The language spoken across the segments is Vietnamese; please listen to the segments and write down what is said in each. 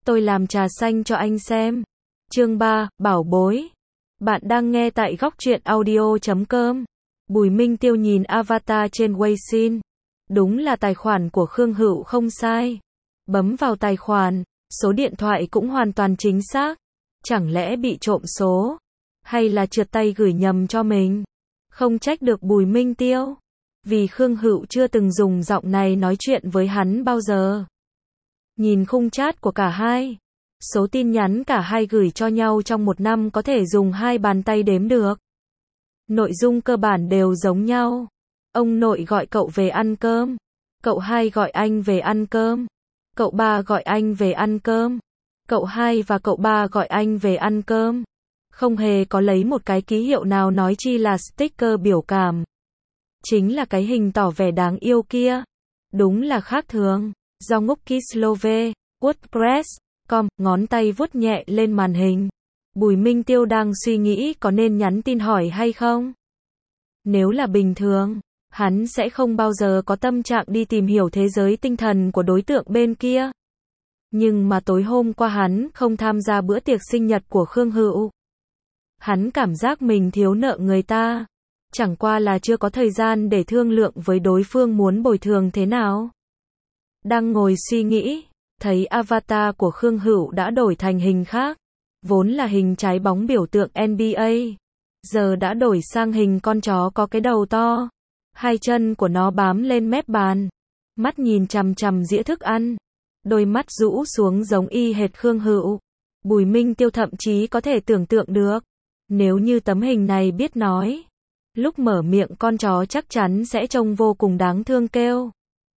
tôi làm trà xanh cho anh xem. Chương 3, bảo bối. Bạn đang nghe tại góc truyện audio.com. Bùi Minh Tiêu nhìn avatar trên Weixin. Đúng là tài khoản của Khương Hữu không sai. Bấm vào tài khoản, số điện thoại cũng hoàn toàn chính xác. Chẳng lẽ bị trộm số? Hay là trượt tay gửi nhầm cho mình? Không trách được Bùi Minh Tiêu. Vì Khương Hữu chưa từng dùng giọng này nói chuyện với hắn bao giờ. Nhìn khung chat của cả hai. Số tin nhắn cả hai gửi cho nhau trong một năm có thể dùng hai bàn tay đếm được. Nội dung cơ bản đều giống nhau. Ông nội gọi cậu về ăn cơm. Cậu hai gọi anh về ăn cơm. Cậu ba gọi anh về ăn cơm. Cậu hai và cậu ba gọi anh về ăn cơm. Không hề có lấy một cái ký hiệu nào nói chi là sticker biểu cảm. Chính là cái hình tỏ vẻ đáng yêu kia. Đúng là khác thường. Do ngốc Kislove, WordPress.com, ngón tay vuốt nhẹ lên màn hình. Bùi Minh Tiêu đang suy nghĩ có nên nhắn tin hỏi hay không. Nếu là bình thường, hắn sẽ không bao giờ có tâm trạng đi tìm hiểu thế giới tinh thần của đối tượng bên kia. Nhưng mà tối hôm qua hắn không tham gia bữa tiệc sinh nhật của Khương Hữu. Hắn cảm giác mình thiếu nợ người ta. Chẳng qua là chưa có thời gian để thương lượng với đối phương muốn bồi thường thế nào. Đang ngồi suy nghĩ, thấy avatar của Khương Hữu đã đổi thành hình khác. Vốn là hình trái bóng biểu tượng NBA. Giờ đã đổi sang hình con chó có cái đầu to. Hai chân của nó bám lên mép bàn. Mắt nhìn chằm chằm dĩa thức ăn. Đôi mắt rũ xuống giống y hệt Khương Hữu. Bùi Minh Tiêu thậm chí có thể tưởng tượng được. Nếu như tấm hình này biết nói. Lúc mở miệng con chó chắc chắn sẽ trông vô cùng đáng thương kêu.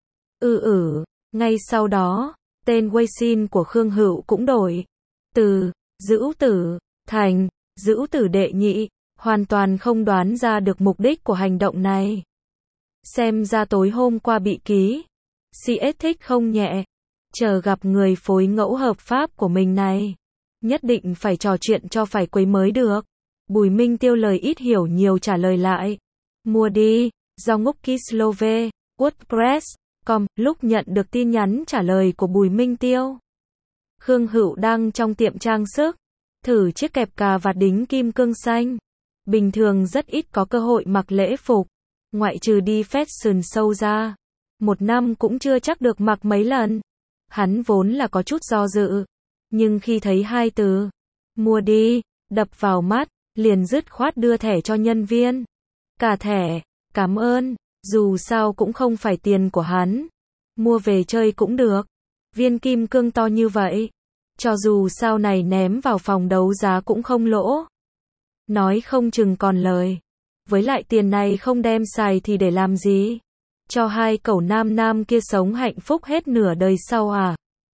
Ngay sau đó, tên Weixin của Khương Hữu cũng đổi. Từ Dữu Tử thành Dữu Tử đệ nhị. Hoàn toàn không đoán ra được mục đích của hành động này. Xem ra tối hôm qua bị ký. CS thích không nhẹ. Chờ gặp người phối ngẫu hợp pháp của mình này. Nhất định phải trò chuyện cho phải quấy mới được. Bùi Minh Tiêu lời ít hiểu nhiều trả lời lại. Mua đi, do ngốc Kislove, WordPress.com, lúc nhận được tin nhắn trả lời của Bùi Minh Tiêu. Khương Hữu đang trong tiệm trang sức. Thử chiếc kẹp cà vạt đính kim cương xanh. Bình thường rất ít có cơ hội mặc lễ phục. Ngoại trừ đi fashion show ra. Một năm cũng chưa chắc được mặc mấy lần. Hắn vốn là có chút do dự. Nhưng khi thấy hai từ mua đi, đập vào mắt, liền dứt khoát đưa thẻ cho nhân viên. Cả thẻ, cảm ơn, dù sao cũng không phải tiền của hắn. Mua về chơi cũng được. Viên kim cương to như vậy. Cho dù sau này ném vào phòng đấu giá cũng không lỗ. Nói không chừng còn lời. Với lại tiền này không đem xài thì để làm gì? Cho hai cẩu nam kia sống hạnh phúc hết nửa đời sau à?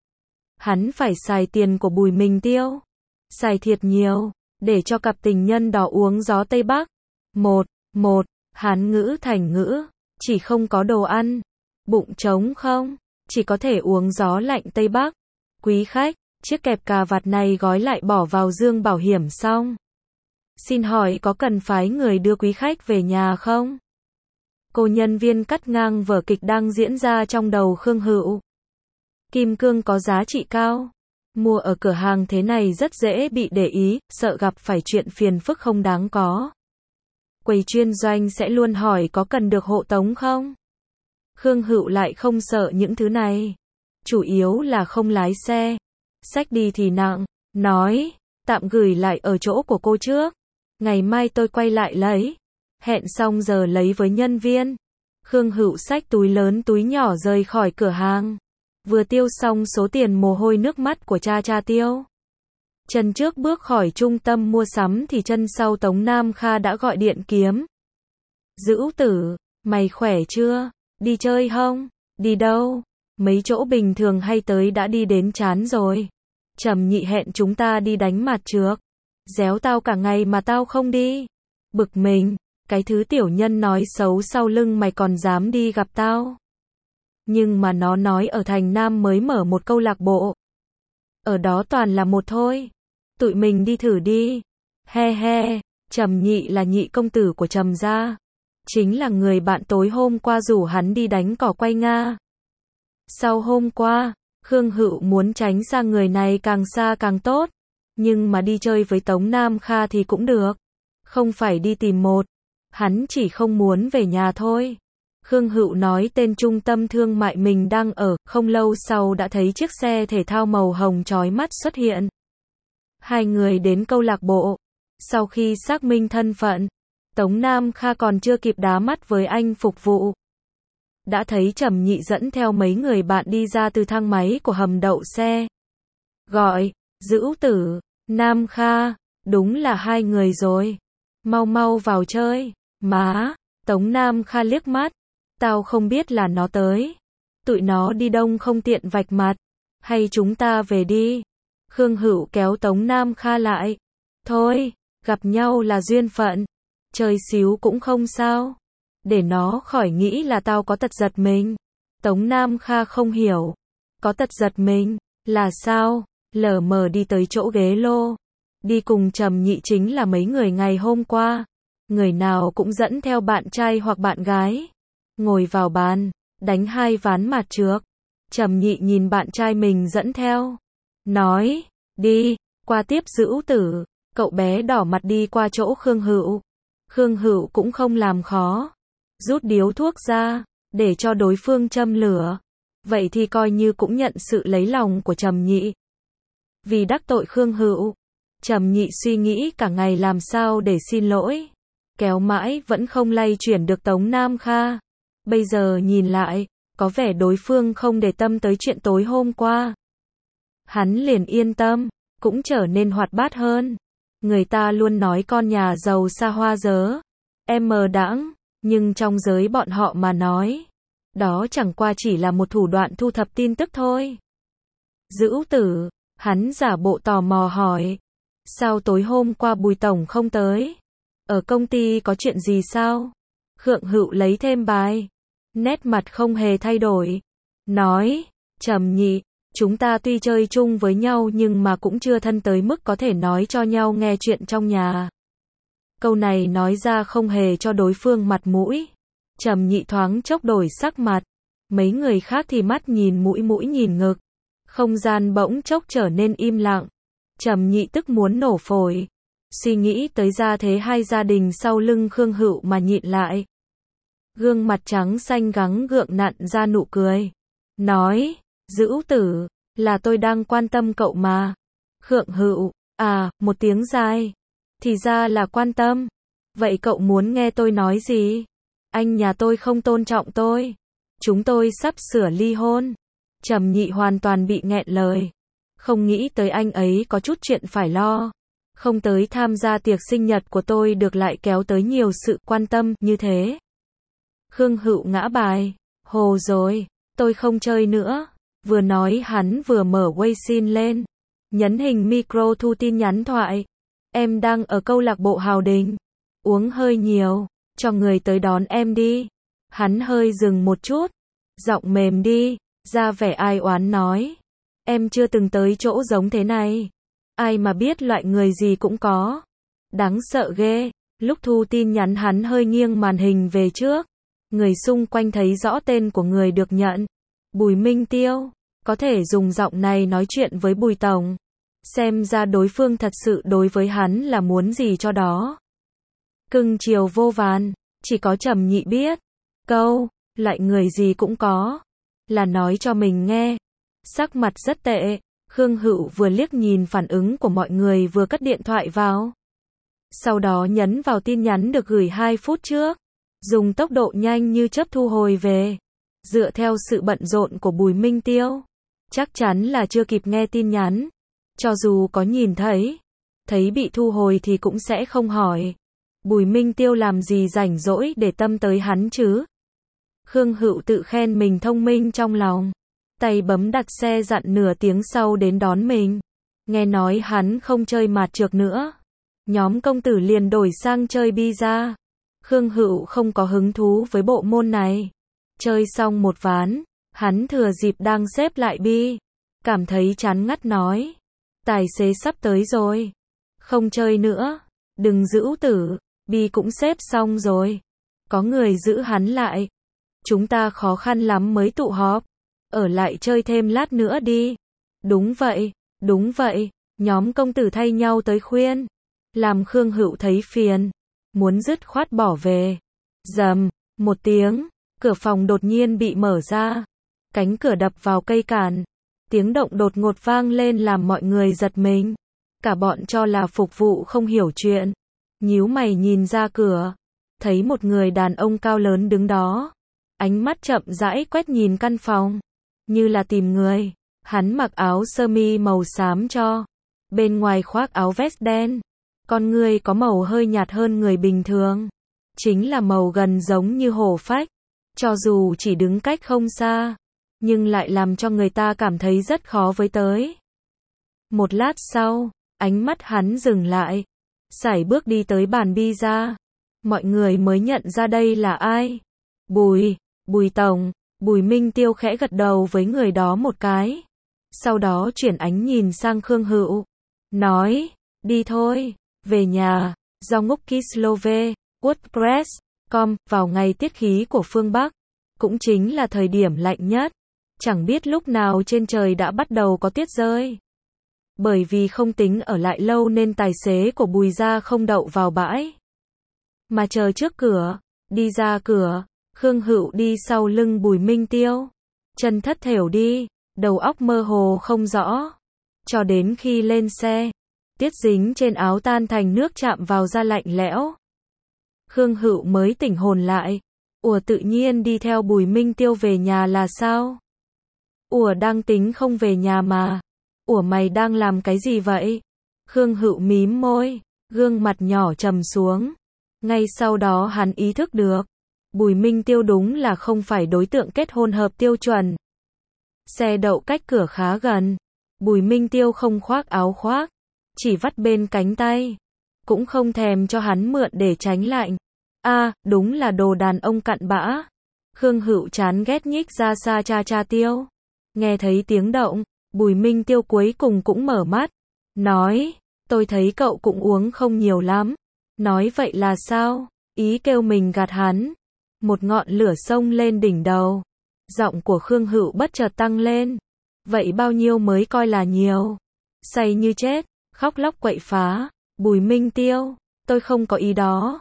Hắn phải xài tiền của Bùi Minh Tiêu. Xài thiệt nhiều. Để cho cặp tình nhân đó uống gió Tây Bắc. Một, Hán ngữ thành ngữ. Chỉ không có đồ ăn. Bụng trống không? Chỉ có thể uống gió lạnh Tây Bắc. Quý khách, chiếc kẹp cà vạt này gói lại bỏ vào dương bảo hiểm xong. Xin hỏi có cần phái người đưa quý khách về nhà không? Cô nhân viên cắt ngang vở kịch đang diễn ra trong đầu Khương Hữu. Kim cương có giá trị cao. Mua ở cửa hàng thế này rất dễ bị để ý, sợ gặp phải chuyện phiền phức không đáng có. Quầy chuyên doanh sẽ luôn hỏi có cần được hộ tống không? Khương Hữu lại không sợ những thứ này. Chủ yếu là không lái xe. Xách đi thì nặng. Nói, tạm gửi lại ở chỗ của cô trước. Ngày mai tôi quay lại lấy. Hẹn xong giờ lấy với nhân viên. Khương Hữu xách túi lớn túi nhỏ rời khỏi cửa hàng. Vừa tiêu xong số tiền mồ hôi nước mắt của cha tiêu. Chân trước bước khỏi trung tâm mua sắm thì chân sau Tống Nam Kha đã gọi điện kiếm. Dữu Tử, mày khỏe chưa? Đi chơi không? Đi đâu? Mấy chỗ bình thường hay tới đã đi đến chán rồi. Trầm Nhị hẹn chúng ta đi đánh mặt trược. Déo tao cả ngày mà tao không đi. Bực mình, cái thứ tiểu nhân nói xấu sau lưng mày còn dám đi gặp tao. Nhưng mà nó nói ở thành Nam mới mở một câu lạc bộ. Ở đó toàn là một thôi. Tụi mình đi thử đi. He, Trầm Nhị là nhị công tử của Trầm gia. Chính là người bạn tối hôm qua rủ hắn đi đánh cỏ quay Nga. Sau hôm qua, Khương Hữu muốn tránh xa người này càng xa càng tốt, nhưng mà đi chơi với Tống Nam Kha thì cũng được. Không phải đi tìm một, hắn chỉ không muốn về nhà thôi. Khương Hữu nói tên trung tâm thương mại mình đang ở, không lâu sau đã thấy chiếc xe thể thao màu hồng chói mắt xuất hiện. Hai người đến câu lạc bộ. Sau khi xác minh thân phận, Tống Nam Kha còn chưa kịp đá mắt với anh phục vụ. Đã thấy Trầm Nhị dẫn theo mấy người bạn đi ra từ thang máy của hầm đậu xe. Gọi, Dữu Tử, Nam Kha, đúng là hai người rồi. Mau mau vào chơi. Má, Tống Nam Kha liếc mắt. Tao không biết là nó tới. Tụi nó đi đông không tiện vạch mặt. Hay chúng ta về đi. Khương Hữu kéo Tống Nam Kha lại. Thôi, gặp nhau là duyên phận. Chơi xíu cũng không sao. Để nó khỏi nghĩ là tao có tật giật mình. Tống Nam Kha không hiểu. Có tật giật mình, là sao? Lờ mờ đi tới chỗ ghế lô. Đi cùng Trầm Nhị chính là mấy người ngày hôm qua. Người nào cũng dẫn theo bạn trai hoặc bạn gái. Ngồi vào bàn, đánh hai ván mặt trược. Trầm Nhị nhìn bạn trai mình dẫn theo. Nói, đi, qua tiếp Dữu Tử. Cậu bé đỏ mặt đi qua chỗ Khương Hữu. Khương Hữu cũng không làm khó. Rút điếu thuốc ra, để cho đối phương châm lửa. Vậy thì coi như cũng nhận sự lấy lòng của Trầm Nhị. Vì đắc tội Khương Hữu, Trầm Nhị suy nghĩ cả ngày làm sao để xin lỗi. Kéo mãi vẫn không lay chuyển được Tống Nam Kha. Bây giờ nhìn lại, có vẻ đối phương không để tâm tới chuyện tối hôm qua. Hắn liền yên tâm, cũng trở nên hoạt bát hơn. Người ta luôn nói con nhà giàu xa hoa dớ, em mờ đãng, nhưng trong giới bọn họ mà nói, đó chẳng qua chỉ là một thủ đoạn thu thập tin tức thôi. Dữu Tử, hắn giả bộ tò mò hỏi, sao tối hôm qua Bùi Tổng không tới? Ở công ty có chuyện gì sao? Khương Hữu lấy thêm bài, nét mặt không hề thay đổi. Nói, Trầm Nhị, chúng ta tuy chơi chung với nhau nhưng mà cũng chưa thân tới mức có thể nói cho nhau nghe chuyện trong nhà. Câu này nói ra không hề cho đối phương mặt mũi. Trầm Nhị thoáng chốc đổi sắc mặt. Mấy người khác thì mắt nhìn mũi mũi nhìn ngực. Không gian bỗng chốc trở nên im lặng. Trầm Nhị tức muốn nổ phổi. Suy nghĩ tới gia thế hai gia đình sau lưng Khương Hữu mà nhịn lại. Gương mặt trắng xanh gắng gượng nặn ra nụ cười. Nói, Dữu Tử, là tôi đang quan tâm cậu mà. Khương Hữu, à, một tiếng dài. Thì ra là quan tâm. Vậy cậu muốn nghe tôi nói gì? Anh nhà tôi không tôn trọng tôi. Chúng tôi sắp sửa ly hôn. Trầm Nhị hoàn toàn bị nghẹn lời. Không nghĩ tới anh ấy có chút chuyện phải lo. Không tới tham gia tiệc sinh nhật của tôi được lại kéo tới nhiều sự quan tâm như thế. Khương Hữu ngã bài. Hồ rồi, tôi không chơi nữa. Vừa nói hắn vừa mở Weixin lên. Nhấn hình micro thu tin nhắn thoại. Em đang ở câu lạc bộ Hào Đình. Uống hơi nhiều. Cho người tới đón em đi. Hắn hơi dừng một chút. Giọng mềm đi. Ra vẻ ai oán nói. Em chưa từng tới chỗ giống thế này. Ai mà biết loại người gì cũng có. Đáng sợ ghê. Lúc thu tin nhắn hắn hơi nghiêng màn hình về trước. Người xung quanh thấy rõ tên của người được nhận. Bùi Minh Tiêu. Có thể dùng giọng này nói chuyện với Bùi Tổng. Xem ra đối phương thật sự đối với hắn là muốn gì cho đó. Cưng chiều vô vàn. Chỉ có Trầm Nhị biết. Câu, loại người gì cũng có. Là nói cho mình nghe. Sắc mặt rất tệ. Khương Hữu vừa liếc nhìn phản ứng của mọi người vừa cất điện thoại vào. Sau đó nhấn vào tin nhắn được gửi 2 phút trước. Dùng tốc độ nhanh như chớp thu hồi về. Dựa theo sự bận rộn của Bùi Minh Tiêu. Chắc chắn là chưa kịp nghe tin nhắn. Cho dù có nhìn thấy. Thấy bị thu hồi thì cũng sẽ không hỏi. Bùi Minh Tiêu làm gì rảnh rỗi để tâm tới hắn chứ. Khương Hữu tự khen mình thông minh trong lòng. Tay bấm đặt xe dặn nửa tiếng sau đến đón mình. Nghe nói hắn không chơi mạt trược nữa. Nhóm công tử liền đổi sang chơi bi-ra. Khương Hữu không có hứng thú với bộ môn này. Chơi xong một ván, hắn thừa dịp đang xếp lại bi. Cảm thấy chán ngắt nói. Tài xế sắp tới rồi. Không chơi nữa. Đừng Dữu Tử, bi cũng xếp xong rồi. Có người giữ hắn lại. Chúng ta khó khăn lắm mới tụ họp. ở lại chơi thêm lát nữa đi. Đúng vậy, nhóm công tử thay nhau tới khuyên. Làm Khương Hữu thấy phiền, muốn dứt khoát bỏ về. Rầm, một tiếng, cửa phòng đột nhiên bị mở ra. Cánh cửa đập vào cây cản. Tiếng động đột ngột vang lên làm mọi người giật mình. Cả bọn cho là phục vụ không hiểu chuyện. Nhíu mày nhìn ra cửa. Thấy một người đàn ông cao lớn đứng đó. Ánh mắt chậm rãi quét nhìn căn phòng. Như là tìm người. Hắn mặc áo sơ mi màu xám cho. Bên ngoài khoác áo vest đen. Con người có màu hơi nhạt hơn người bình thường. Chính là màu gần giống như hổ phách. Cho dù chỉ đứng cách không xa. Nhưng lại làm cho người ta cảm thấy rất khó với tới. Một lát sau, ánh mắt hắn dừng lại. Sải bước đi tới bàn pizza. Mọi người mới nhận ra đây là ai. Bùi Tổng. Bùi Minh Tiêu khẽ gật đầu với người đó một cái. Sau đó chuyển ánh nhìn sang Khương Hữu. Nói, đi thôi, về nhà. Do ngốc Kislove, WordPress.com, vào ngày tiết khí của phương Bắc. Cũng chính là thời điểm lạnh nhất. Chẳng biết lúc nào trên trời đã bắt đầu có tuyết rơi. Bởi vì không tính ở lại lâu nên tài xế của Bùi gia không đậu vào bãi. Mà chờ trước cửa, đi ra cửa, Khương Hữu đi sau lưng Bùi Minh Tiêu. Chân thất thểu đi, đầu óc mơ hồ không rõ. Cho đến khi lên xe, tiết dính trên áo tan thành nước chạm vào da lạnh lẽo. Khương Hữu mới tỉnh hồn lại. Ủa tự nhiên đi theo Bùi Minh Tiêu về nhà là sao? Ủa đang tính không về nhà mà. Ủa mày đang làm cái gì vậy? Khương Hữu mím môi, gương mặt nhỏ trầm xuống. Ngay sau đó hắn ý thức được. Bùi Minh Tiêu đúng là không phải đối tượng kết hôn hợp tiêu chuẩn. Xe đậu cách cửa khá gần. Bùi Minh Tiêu không khoác áo khoác. Chỉ vắt bên cánh tay. Cũng không thèm cho hắn mượn để tránh lạnh. Đúng là đồ đàn ông cặn bã. Khương Hữu chán ghét nhích ra xa cha Tiêu. Nghe thấy tiếng động, Bùi Minh Tiêu cuối cùng cũng mở mắt. Nói, tôi thấy cậu cũng uống không nhiều lắm. Nói vậy là sao? Ý kêu mình gạt hắn. Một ngọn lửa xông lên đỉnh đầu. Giọng của Khương Hữu bất chợt tăng lên. Vậy bao nhiêu mới coi là nhiều? Say như chết, khóc lóc quậy phá. Bùi Minh Tiêu, tôi không có ý đó.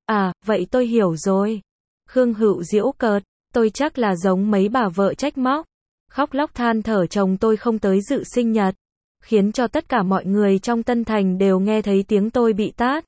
Vậy tôi hiểu rồi. Khương Hữu giễu cợt, tôi chắc là giống mấy bà vợ trách móc. Khóc lóc than thở chồng tôi không tới dự sinh nhật. Khiến cho tất cả mọi người trong Tân Thành đều nghe thấy tiếng tôi bị tát.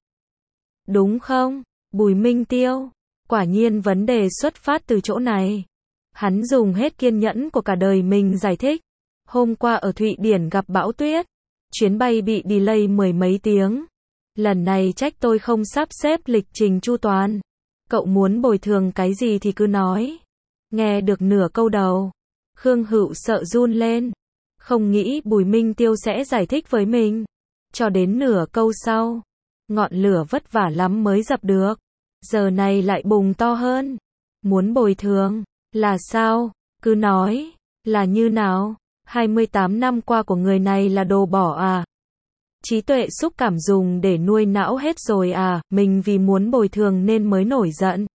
Đúng không, Bùi Minh Tiêu? Quả nhiên vấn đề xuất phát từ chỗ này. Hắn dùng hết kiên nhẫn của cả đời mình giải thích. Hôm qua ở Thụy Điển gặp bão tuyết. Chuyến bay bị delay 10 mấy tiếng. Lần này trách tôi không sắp xếp lịch trình chu toàn. Cậu muốn bồi thường cái gì thì cứ nói. Nghe được nửa câu đầu, Khương Hữu sợ run lên. Không nghĩ Bùi Minh Tiêu sẽ giải thích với mình. Cho đến nửa câu sau, ngọn lửa vất vả lắm mới dập được. Giờ này lại bùng to hơn. Muốn bồi thường, là sao? Cứ nói, là như nào? 28 năm qua của người này là đồ bỏ à? Trí tuệ xúc cảm dùng để nuôi não hết rồi à? Mình vì muốn bồi thường nên mới nổi giận.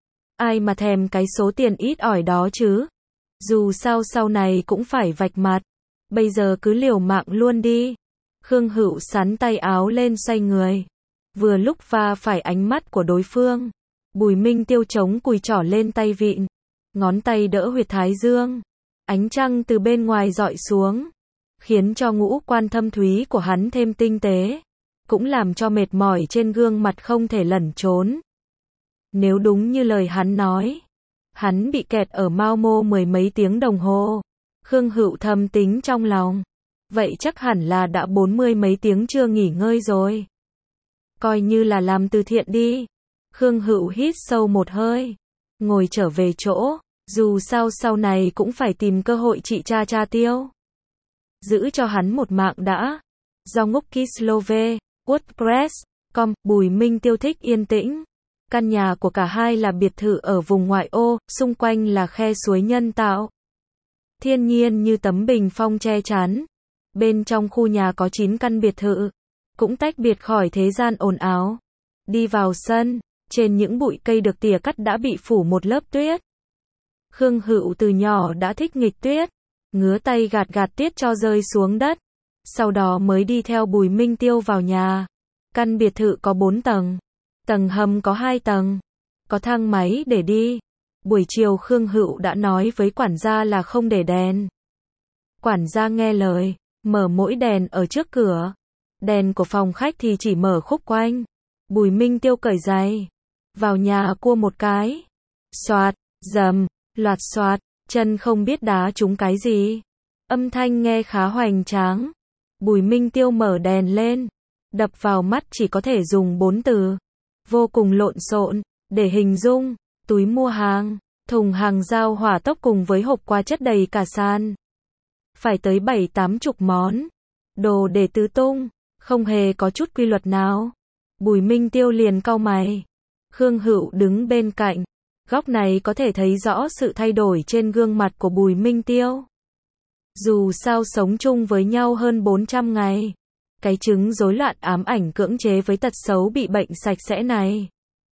Ai mà thèm cái số tiền ít ỏi đó chứ? Dù sao sau này cũng phải vạch mặt. Bây giờ cứ liều mạng luôn đi. Khương Hữu sắn tay áo lên xoay người. Vừa lúc va phải ánh mắt của đối phương. Bùi Minh Tiêu chống cùi trỏ lên tay vịn. Ngón tay đỡ huyệt thái dương. Ánh trăng từ bên ngoài rọi xuống. Khiến cho ngũ quan thâm thúy của hắn thêm tinh tế. Cũng làm cho mệt mỏi trên gương mặt không thể lẩn trốn. Nếu đúng như lời hắn nói. Hắn bị kẹt ở Mao Mô 10 mấy tiếng đồng hồ. Khương Hữu thầm tính trong lòng. Vậy chắc hẳn là đã 40 mấy tiếng chưa nghỉ ngơi rồi. Coi như là làm từ thiện đi. Khương Hữu hít sâu một hơi. Ngồi trở về chỗ. Dù sao sau này cũng phải tìm cơ hội trị cha Tiêu. Giữ cho hắn một mạng đã. Do ngốc Kislove, WordPress.com, Bùi Minh Tiêu thích yên tĩnh. Căn nhà của cả hai là biệt thự ở vùng ngoại ô, xung quanh là khe suối nhân tạo. Thiên nhiên như tấm bình phong che chắn. Bên trong khu nhà có 9 căn biệt thự. Cũng tách biệt khỏi thế gian ồn ào. Đi vào sân, trên những bụi cây được tỉa cắt đã bị phủ một lớp tuyết. Khương Hữu từ nhỏ đã thích nghịch tuyết. ngứa tay gạt gạt tiết cho rơi xuống đất. Sau đó mới đi theo Bùi Minh Tiêu vào nhà. Căn biệt thự có 4 tầng. Tầng hầm có 2 tầng. Có thang máy để đi. Buổi chiều Khương Hữu đã nói với quản gia là không để đèn. Quản gia nghe lời, mở mỗi đèn ở trước cửa. Đèn của phòng khách thì chỉ mở khúc quanh. Bùi Minh Tiêu cởi giày. Vào nhà cua một cái. Xoạt, dầm, loạt xoạt, chân không biết đá trúng cái gì. Âm thanh nghe khá hoành tráng. Bùi Minh Tiêu mở đèn lên. Đập vào mắt chỉ có thể dùng 4 từ. Vô cùng lộn xộn, để hình dung, túi mua hàng, thùng hàng giao hỏa tốc cùng với hộp quà chất đầy cả sàn. Phải tới 7-80 món. Đồ để tứ tung, không hề có chút quy luật nào. Bùi Minh Tiêu liền cau mày. Khương Hữu đứng bên cạnh. Góc này có thể thấy rõ sự thay đổi trên gương mặt của Bùi Minh Tiêu. Dù sao sống chung với nhau hơn 400 ngày. Cái chứng rối loạn ám ảnh cưỡng chế với tật xấu bị bệnh sạch sẽ này.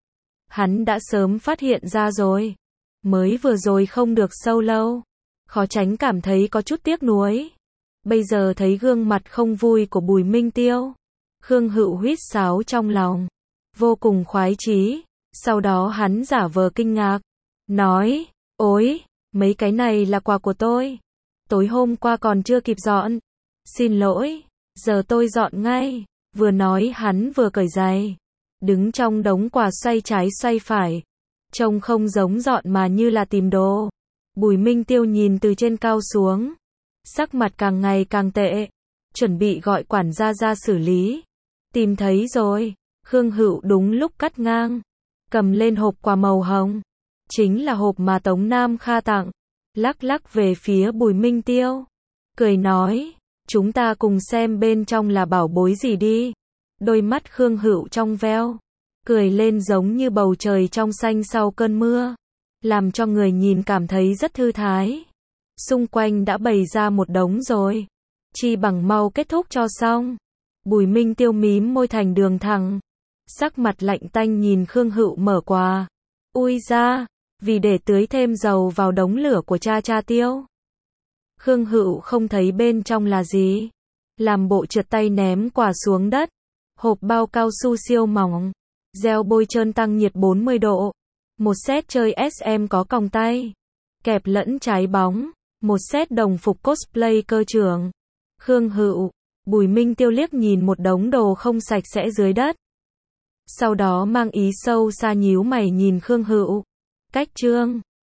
Hắn đã sớm phát hiện ra rồi. Mới vừa rồi không được sâu lâu. Khó tránh cảm thấy có chút tiếc nuối. Bây giờ thấy gương mặt không vui của Bùi Minh Tiêu. Khương Hữu huýt sáo trong lòng. Vô cùng khoái chí. Sau đó hắn giả vờ kinh ngạc. Nói, ôi, mấy cái này là quà của tôi. Tối hôm qua còn chưa kịp dọn. Xin lỗi, giờ tôi dọn ngay. Vừa nói hắn vừa cởi giày. Đứng trong đống quà xoay trái xoay phải. Trông không giống dọn mà như là tìm đồ. Bùi Minh Tiêu nhìn từ trên cao xuống. Sắc mặt càng ngày càng tệ. Chuẩn bị gọi quản gia ra xử lý. Tìm thấy rồi. Khương Hữu đúng lúc cắt ngang. Cầm lên hộp quà màu hồng. Chính là hộp mà Tống Nam Kha tặng. Lắc lắc về phía Bùi Minh Tiêu. Cười nói. Chúng ta cùng xem bên trong là bảo bối gì đi. Đôi mắt Khương Hữu trong veo. Cười lên giống như bầu trời trong xanh sau cơn mưa. Làm cho người nhìn cảm thấy rất thư thái. Xung quanh đã bày ra một đống rồi. Chi bằng mau kết thúc cho xong. Bùi Minh Tiêu mím môi thành đường thẳng. Sắc mặt lạnh tanh nhìn Khương Hữu mở quà. Ui ra, vì để tưới thêm dầu vào đống lửa của cha Tiêu. Khương Hữu không thấy bên trong là gì. Làm bộ trượt tay ném quà xuống đất. Hộp bao cao su siêu mỏng. Gel bôi trơn tăng nhiệt 40 độ. Một set chơi SM có còng tay. Kẹp lẫn trái bóng. Một set đồng phục cosplay cơ trưởng. Khương Hữu, Bùi Minh Tiêu liếc nhìn một đống đồ không sạch sẽ dưới đất. Sau đó mang ý sâu xa nhíu mày nhìn Khương Hữu. Cách trương.